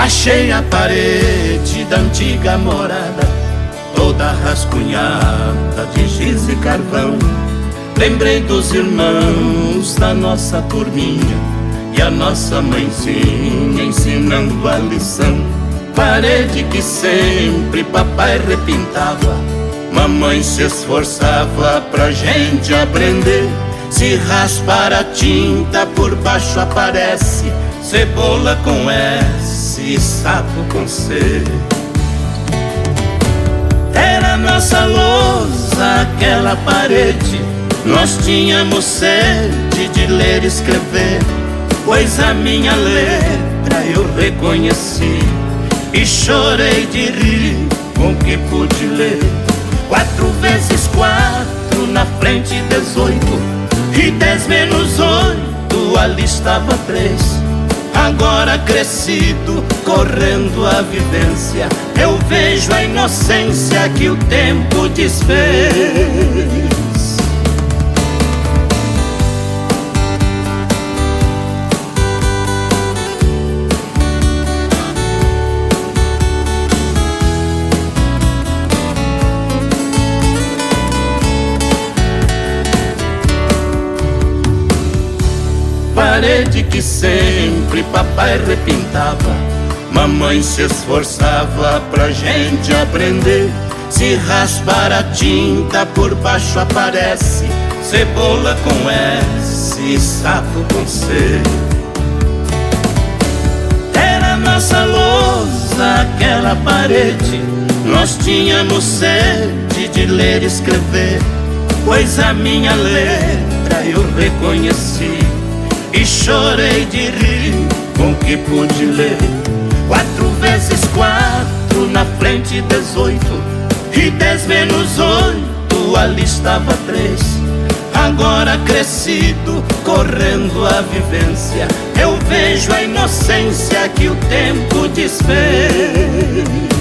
Achei a parede da antiga morada toda rascunhada de giz e carvão. Lembrei dos irmãos da nossa turminha e a nossa mãezinha ensinando a lição. Parede que sempre papai repintava, mamãe se esforçava pra gente aprender. Se raspar a tinta por baixo aparece cebola com S e sapo com C. Era nossa lousa aquela parede, nós tínhamos sede de ler e escrever, pois a minha letra eu reconheci e chorei de rir com o que pude ler. 4 vezes 4 na frente 18 e 10 menos 8 ali estava 3. Agora crescido, correndo a vivência, eu vejo a inocência que o tempo desfez. Parede que sempre papai repintava, mamãe se esforçava pra gente aprender. Se raspar a tinta por baixo aparece cebola com S e sapo com C. Era nossa lousa aquela parede, nós tínhamos sede de ler e escrever, pois a minha letra eu reconheci e chorei de rir com o que pude ler. 4 vezes 4 na frente 18 e 10 menos 8 ali estava 3. Agora crescido, correndo a vivência, eu vejo a inocência que o tempo desfez.